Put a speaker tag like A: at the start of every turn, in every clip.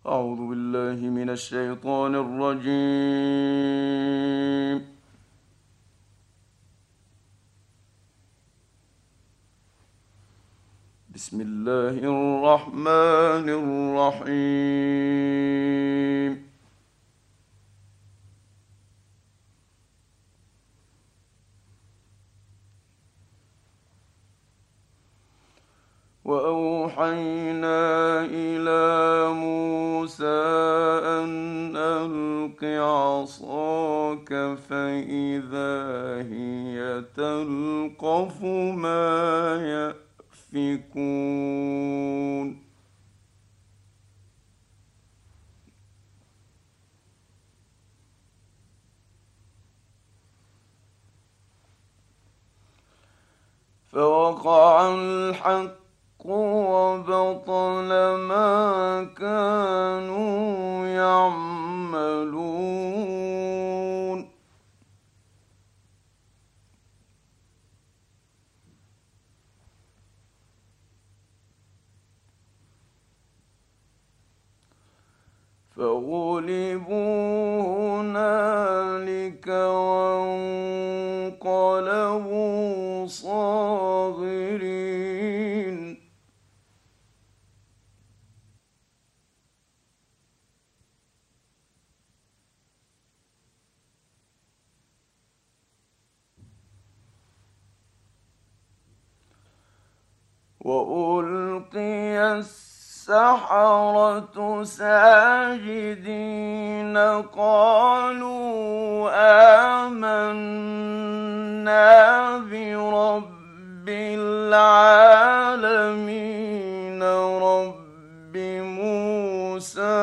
A: أعوذ بالله من الشيطان الرجيم. بسم الله الرحمن الرحيم. وأوحينا إلى موسى أن ألق عصاك فإذا هي تلقف ما يأفكون. فوقع الحق وبطل ما كانوا يعملون. فغلبوا هنالك وانقلبوا صاغرين. وألقي السحرة ساجدين قالوا آمنا برب العالمين رب موسى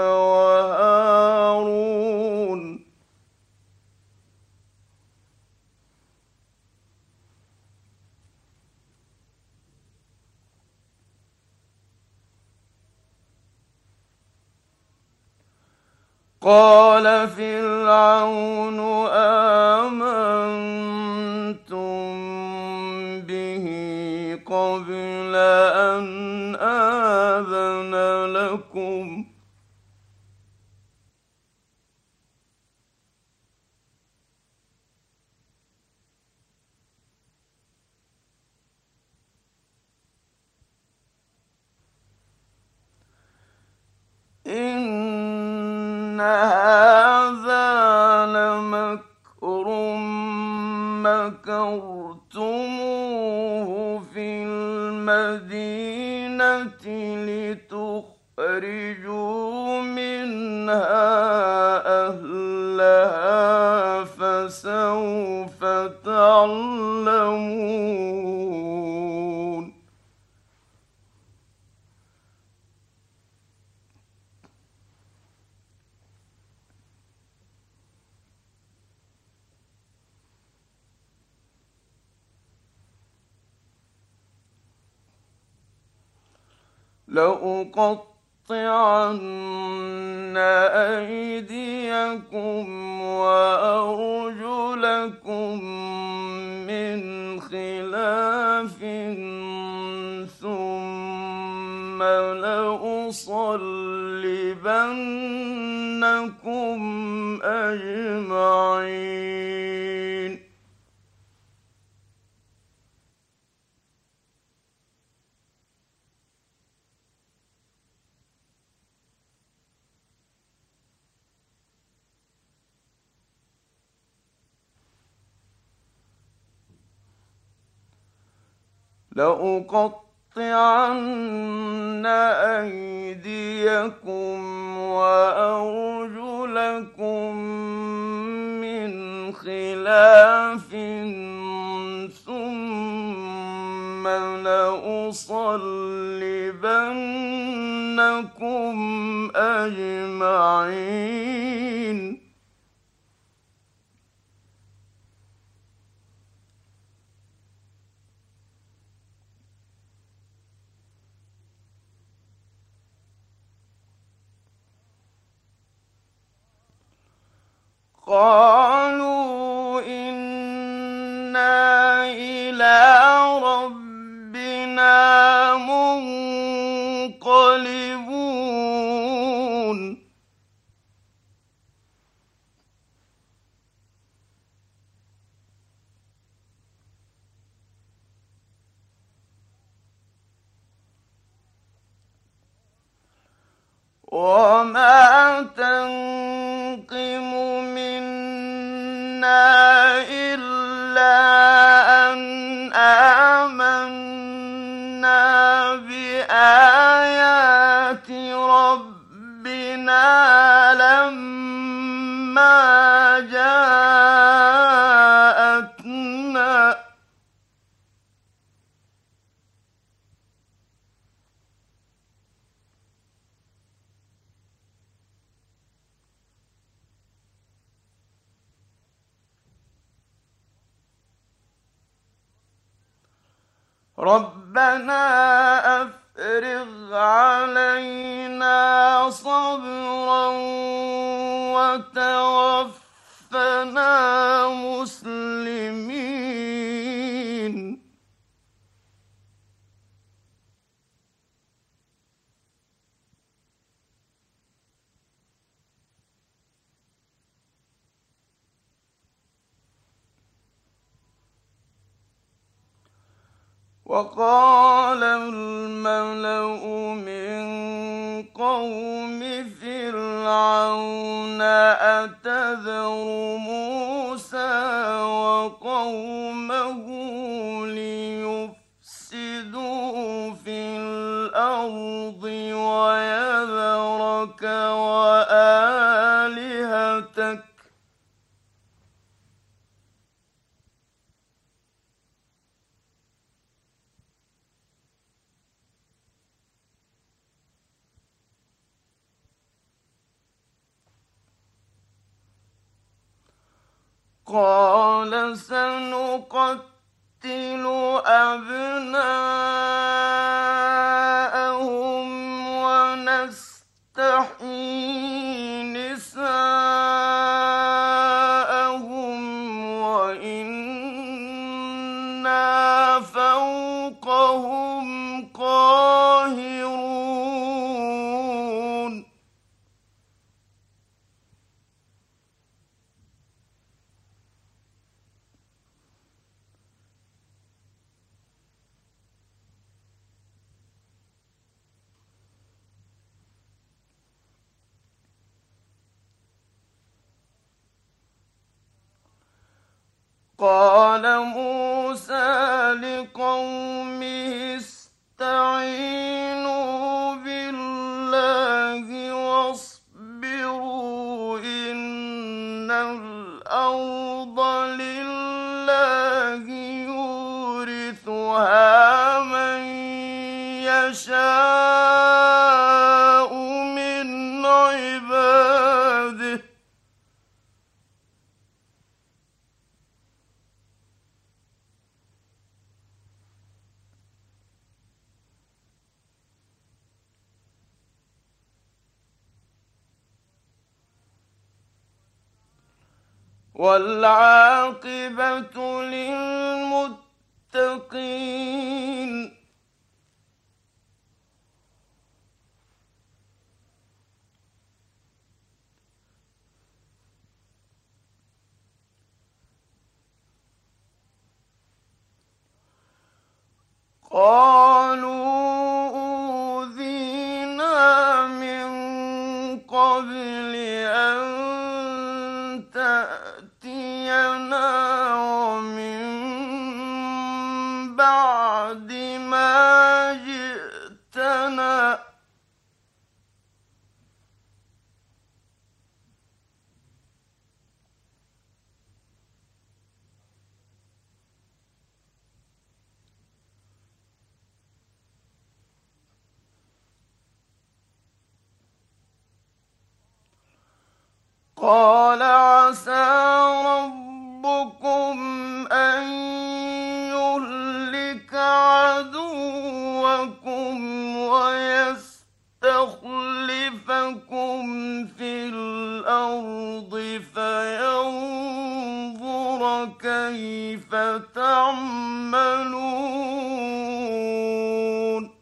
A: وهارون. قال فرعون آمنتم به قبل أن آذن لكم إن هذا لمكر مكرتموه في المدينة لتخرجوا منها أهلها فسوف تعلمون. لأقطعن أيديكم وأرجلكم من خلاف ثم لأصلبنكم أجمعين. لأقطعن أيديكم وأرجلكم من خلاف ثم لأصلبنكم أجمعين. قالوا إنا إلى ربنا منقلبون. وما تنقم منا إلا أن آمنا بآيات ربنا لما جاءتنا ربنا أفرغ علينا صبرا وتوفنا مسلمين. وقال الملأ من قوم فرعون أتذر موسى وقومه ليفسدوا في الأرض ويذرك وآلهتك قال سنقتل أبناءهم ونستحيي نساءهم وإنا فوقهم قاهرون. قال موسى لقومه استعينوا بالله واصبروا إن الأرض لله يورثها من يشاء من عباده والعاقبة للمتقين. قالوا أوذينا من قبل أن تأتينا ومن بعد ما جئتنا قال عسى ربكم أن يهلك عدوكم ويستخلفكم في الأرض فينظر كيف تعملون.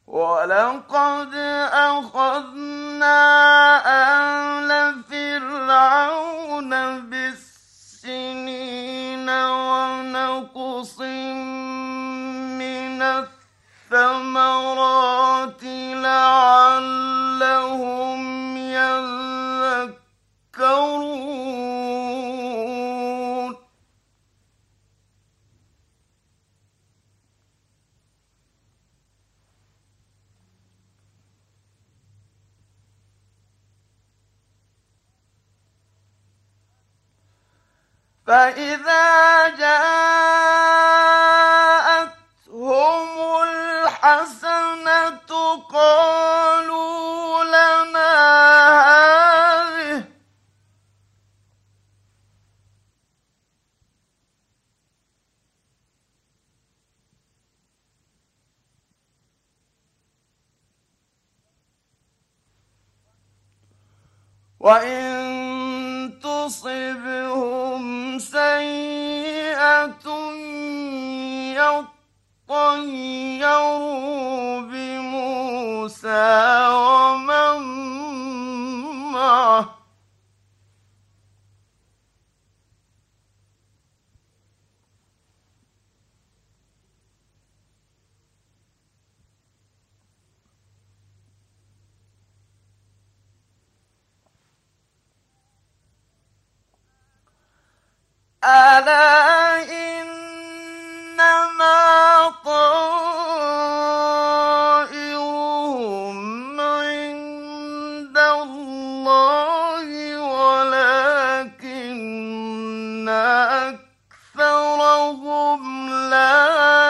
A: وَلَقَدْ أَخَذْنَا آلَ فِرْعَوْنَ بِالسِّنِينَ وَنَقْصٍ مِّنَ الثَّمَرَاتِ لَعَلَّهُمْ يَذَّكَّرُونَ فَإِذَا جَاءَتْهُمُ الْحَسَنَةُ قَالُوا لَنَا هَٰذِهِ ۖ وَإِن تُصِبْهُمْ سَيِّئَةٌ يَطَّيَّرُوا بِمُوسَىٰ وَمَن مَّعَهُ ۗ أَلَا إِنَّمَا طَائِرُهُمْ عِندَ اللَّهِ وَلَٰكِنَّ أَكْثَرَهُمْ لَا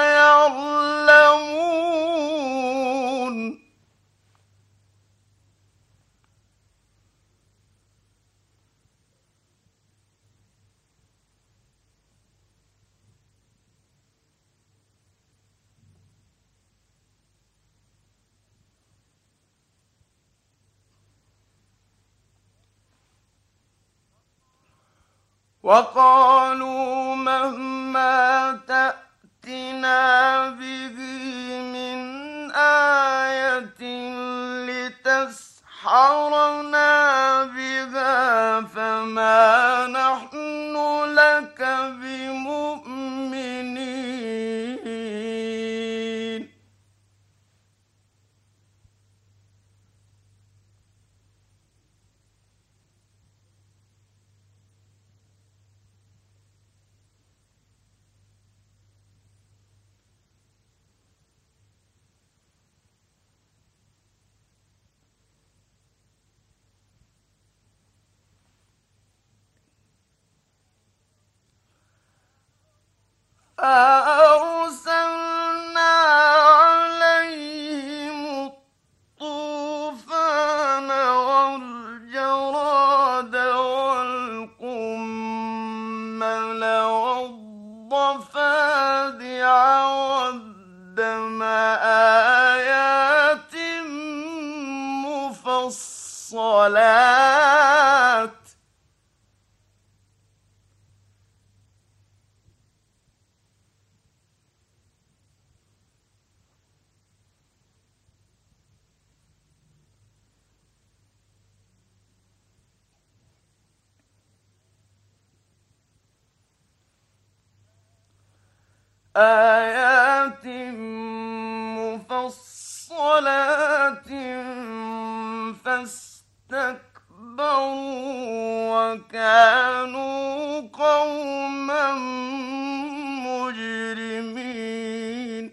A: يَعْلَمُونَ وَقَالُوا مَهْمَا تَأْتِنَا بِهِ مِنْ آيَةٍ لِتَسْحَرَنَا بِهَا فَمَا نَحْنُ لَكَ بِمُؤْمِنِينَ فَأَرْسَلْنَا عَلَيْهِمُ الطُّوفَانَ وَالْجَرَادَ وَالْقُمَّلَ وَالضَّفَادِعَ وَالدَّمَ آيَاتٍ مُفَصَّلَاتٍ ۚ آيَاتٍ مُفَصَّلَاتٍ فَاسْتَكْبَرُوا وَكَانُوا قَوْمًا مُجْرِمِينَ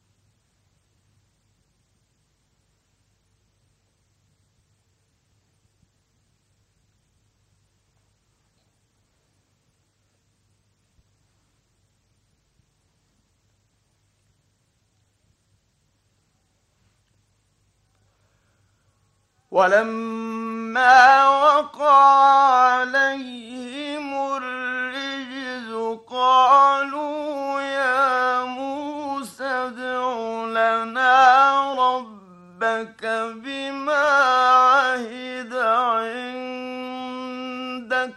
A: وَلَمَّا وَقَعَ عَلَيْهِمُ الرِّجْزُ قَالُوا يَا مُوسَى ادْعُ لَنَا رَبَّكَ بِمَا عَهِدَ عِندَكَ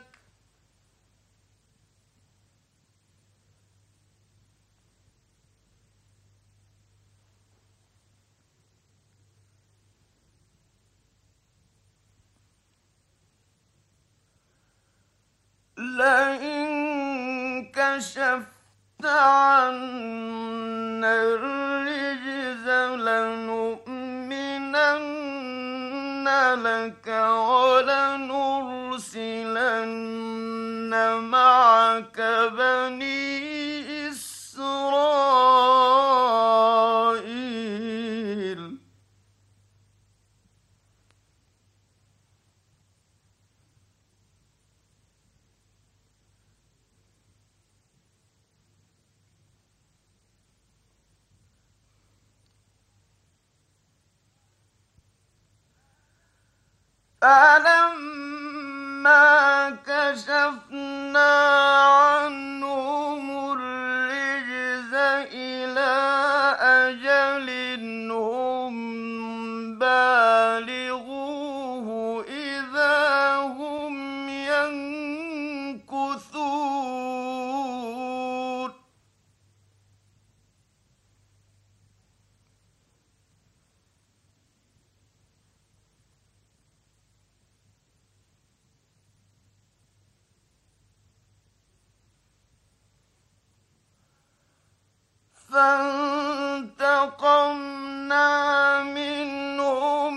A: عنا الرجز لنؤمنن لك ولنرسلن معك بني إسرائيل. فلما كشفنا عنهم الرجز إلى أجل هم بالغوه إذا هم ينكثون. فانتقمنا منهم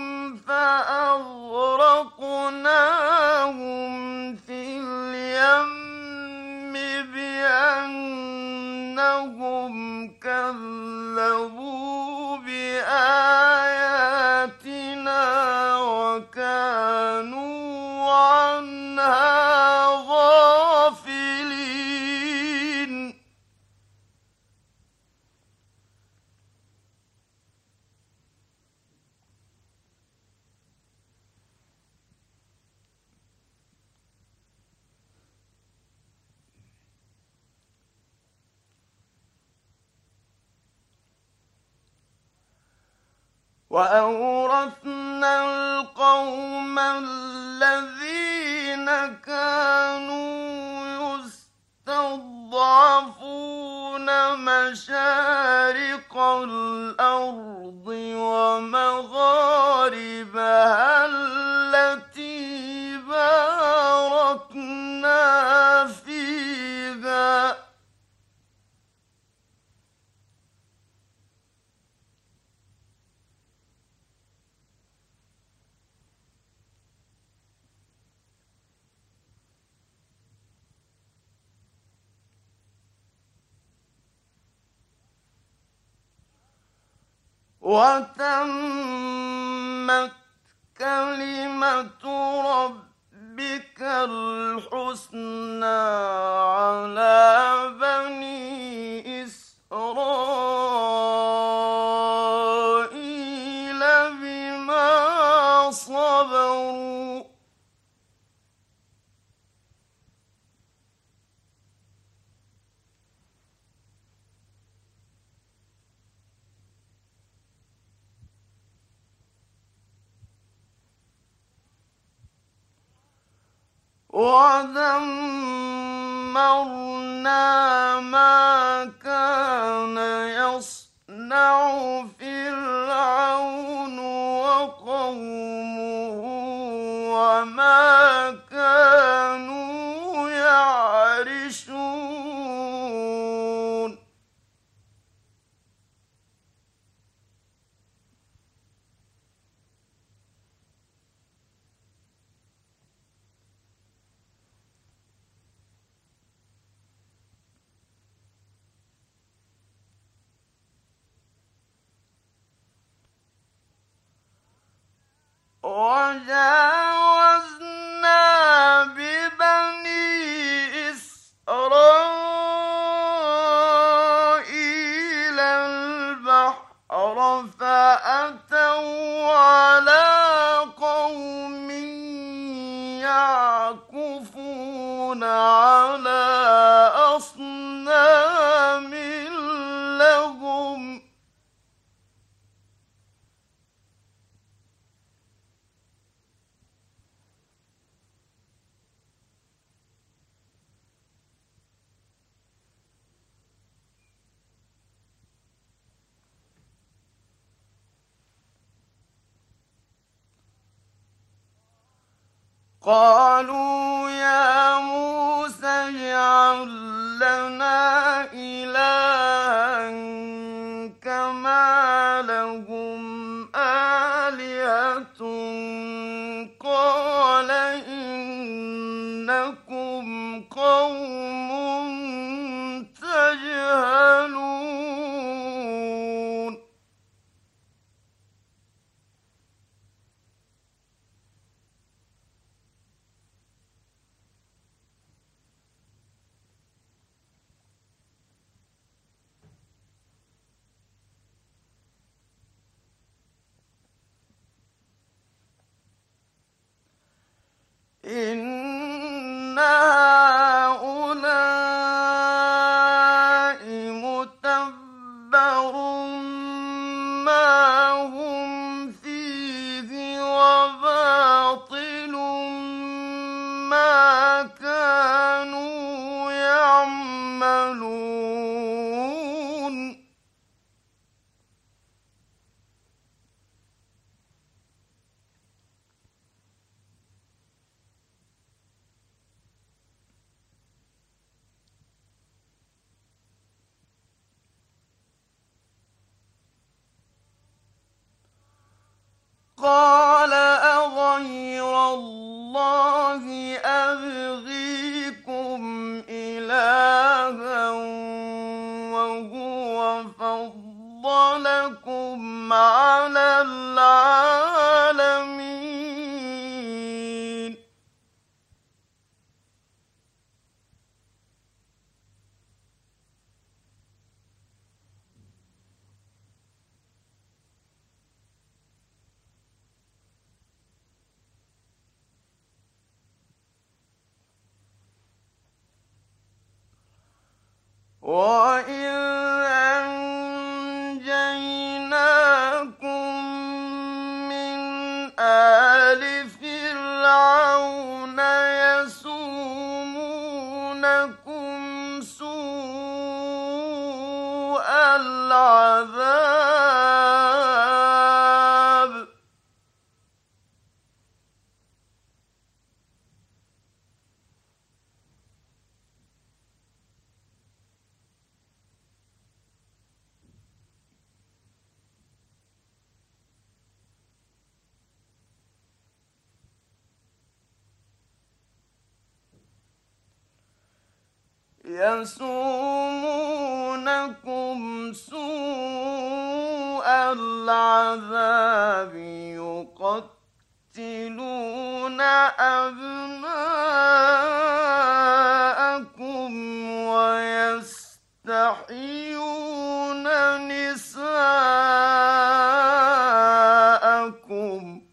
A: فأغرقناهم في اليم بأنهم كذبوا بآياتنا وكانوا عنها غافلين. وأورثنا القوم الذين كانوا يستضعفون مشارق الأرض ومغاربها التي باركنا فيها. وتمت كلمة ربك الحسنى على بني إسرائيل بما صبروا. ودمرنا ما كان يصنع فرعون وقومه وما كانوا يعرشون. وجاوزنا ببني إسرائيل البحر فأتوا على قوم يعكفون على أصنام لهم. قالوا يا موسى اجعل لنا إلها ما هم فيه وباطل ما كانوا يعملون قال أغير الله أبغيكم إلها وهو فضلكم على العالمين وإذ أنجيناكم من آل فرعون يسومونكم سوء العذاب يسومونكم سوء العذاب يقتلون أبناءكم ويستحيون نساءكم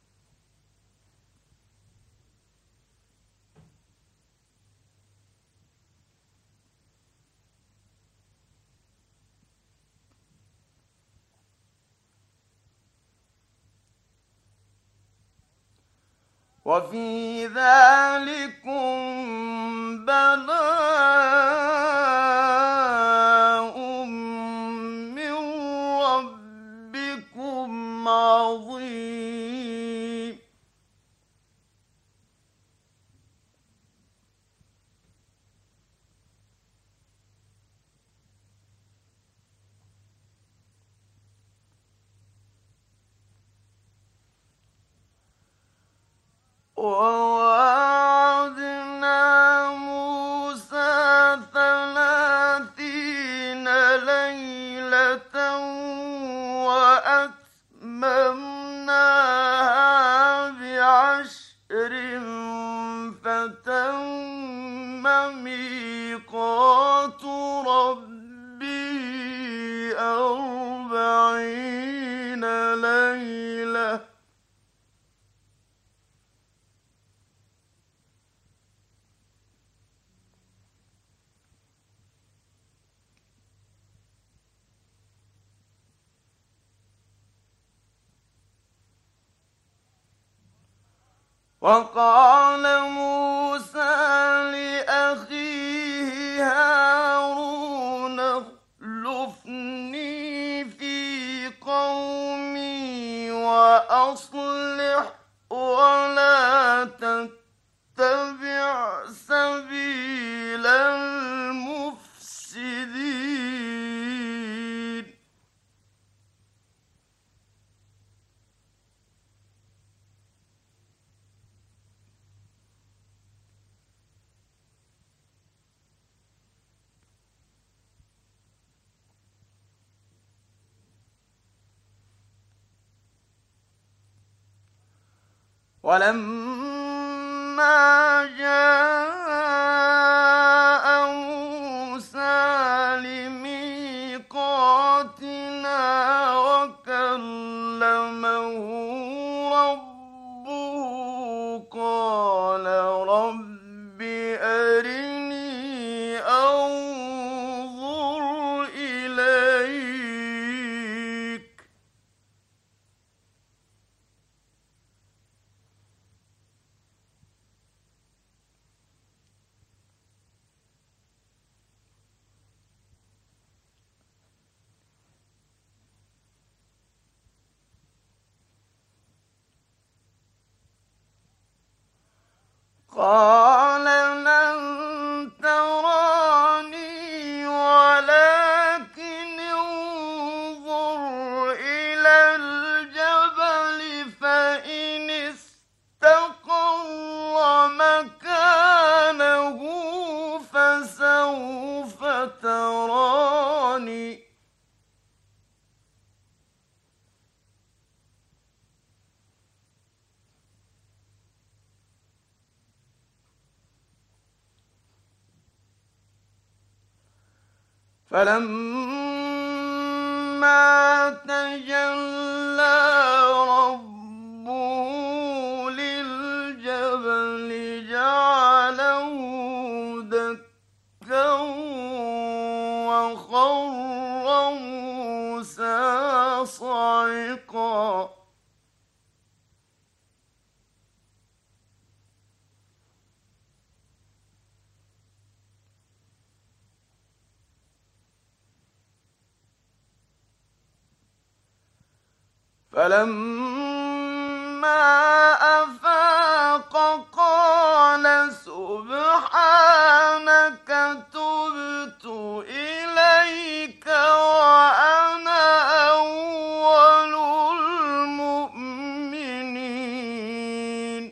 A: وفي ذلكم بلاء من ربكم عظيم وواعدنا موسى 30 ليلة وأتممناها ب10 فتم ميقات ربي 40 ليلة وقال موسى لأخيه هارون اخلفني في قومي وأصلح ولا تتبع سبيل المفسدين ولما جاء موسى لميقاتنا وكلمه ربه قال رب أرني أنظر إليك قال لن تراني ولكن انظر إلى الجبل فإن استقر مكانه فسوف تراني. فلما تجلى ربه للجبل جعله دكا وخر موسى صعقا. فلما أفاق قال سبحانك تبت إليك وأنا أول المؤمنين.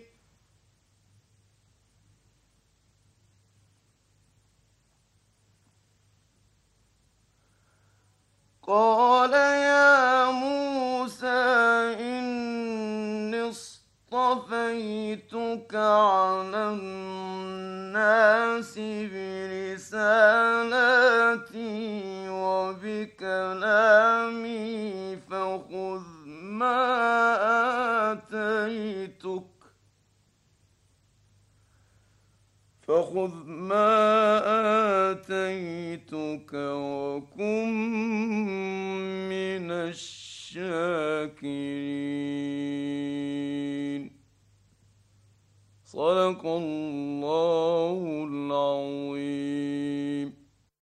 A: قال يا موسى إني اصطفيتك على الناس برسالاتي وبكلامي فخذ ما آتيتك وكن من الشاكرين. صدق الله العظيم.